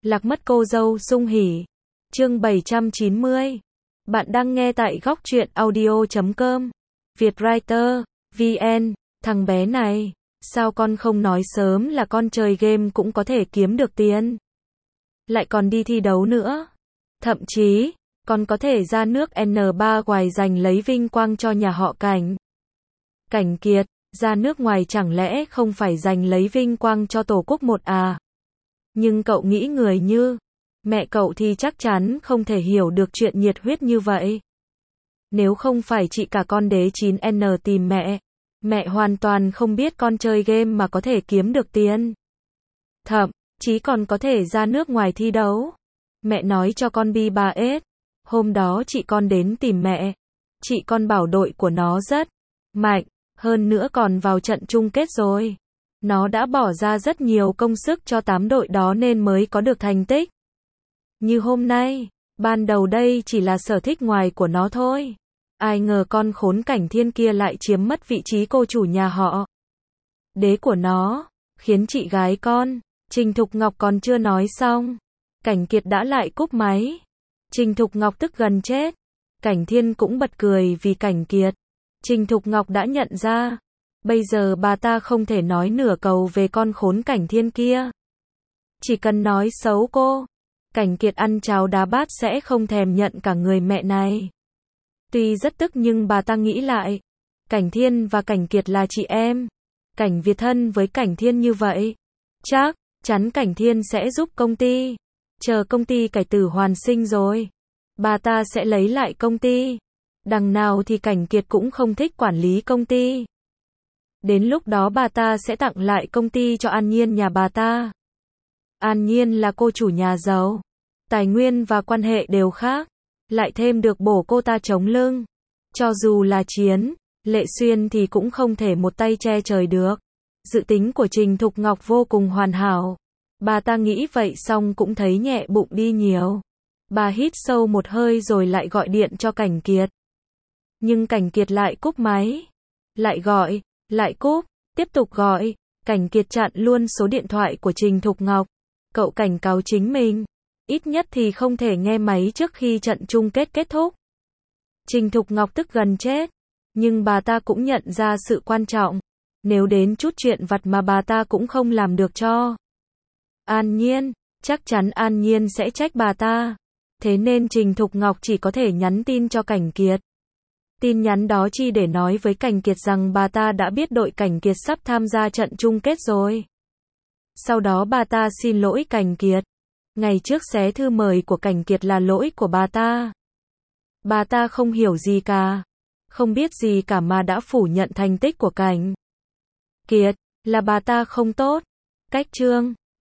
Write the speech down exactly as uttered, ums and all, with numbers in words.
Lạc mất cô dâu sung hỉ. Chương bảy trăm chín mươi. Bạn đang nghe tại góc truyện audio chấm com. Vietwriter, vê en. Thằng bé này, sao con không nói sớm là con chơi game cũng có thể kiếm được tiền. Lại còn đi thi đấu nữa. Thậm chí, còn có thể ra nước en ba ngoài giành lấy vinh quang cho nhà họ Cảnh. Cảnh Kiệt, ra nước ngoài chẳng lẽ không phải giành lấy vinh quang cho Tổ quốc một à? Nhưng cậu nghĩ người như mẹ cậu thì chắc chắn không thể hiểu được chuyện nhiệt huyết như vậy. Nếu không phải chị cả con đế chín N tìm mẹ, mẹ hoàn toàn không biết con chơi game mà có thể kiếm được tiền. Thậm chí còn có thể ra nước ngoài thi đấu. Mẹ nói cho con bi ba S. Hôm đó chị con đến tìm mẹ. Chị con bảo đội của nó rất mạnh, hơn nữa còn vào trận chung kết rồi. Nó đã bỏ ra rất nhiều công sức cho tám đội đó nên mới có được thành tích như hôm nay. Ban đầu đây chỉ là sở thích ngoài của nó thôi. Ai ngờ con khốn Cảnh Thiên kia lại chiếm mất vị trí cô chủ nhà họ đế của nó, khiến chị gái con Trình Thục Ngọc còn chưa nói xong, Cảnh Kiệt đã lại cúp máy. Trình Thục Ngọc tức gần chết. Cảnh Thiên cũng bật cười vì Cảnh Kiệt. Trình Thục Ngọc đã nhận ra, bây giờ bà ta không thể nói nửa câu về con khốn Cảnh Thiên kia. Chỉ cần nói xấu cô, Cảnh Kiệt ăn cháo đá bát sẽ không thèm nhận cả người mẹ này. Tuy rất tức nhưng bà ta nghĩ lại, Cảnh Thiên và Cảnh Kiệt là chị em. Cảnh Việt thân với Cảnh Thiên như vậy, chắc chắn Cảnh Thiên sẽ giúp công ty. Chờ công ty cải tử hoàn sinh rồi, bà ta sẽ lấy lại công ty. Đằng nào thì Cảnh Kiệt cũng không thích quản lý công ty. Đến lúc đó bà ta sẽ tặng lại công ty cho An Nhiên nhà bà ta. An Nhiên là cô chủ nhà giàu, tài nguyên và quan hệ đều khác, lại thêm được bổ cô ta chống lưng. Cho dù là Chiến, Lệ Xuyên thì cũng không thể một tay che trời được. Dự tính của Trình Thục Ngọc vô cùng hoàn hảo. Bà ta nghĩ vậy xong cũng thấy nhẹ bụng đi nhiều. Bà hít sâu một hơi rồi lại gọi điện cho Cảnh Kiệt. Nhưng Cảnh Kiệt lại cúp máy. Lại gọi, lại cúp, tiếp tục gọi. Cảnh Kiệt chặn luôn số điện thoại của Trình Thục Ngọc. Cậu cảnh cáo chính mình, ít nhất thì không thể nghe máy trước khi trận chung kết kết thúc. Trình Thục Ngọc tức gần chết. Nhưng bà ta cũng nhận ra sự quan trọng. Nếu đến chút chuyện vặt mà bà ta cũng không làm được cho An Nhiên, chắc chắn An Nhiên sẽ trách bà ta. Thế nên Trình Thục Ngọc chỉ có thể nhắn tin cho Cảnh Kiệt. Tin nhắn đó chỉ để nói với Cảnh Kiệt rằng bà ta đã biết đội Cảnh Kiệt sắp tham gia trận chung kết rồi. Sau đó bà ta xin lỗi Cảnh Kiệt. Ngày trước xé thư mời của Cảnh Kiệt là lỗi của bà ta. Bà ta không hiểu gì cả, không biết gì cả mà đã phủ nhận thành tích của Cảnh Kiệt, là bà ta không tốt. Cách chương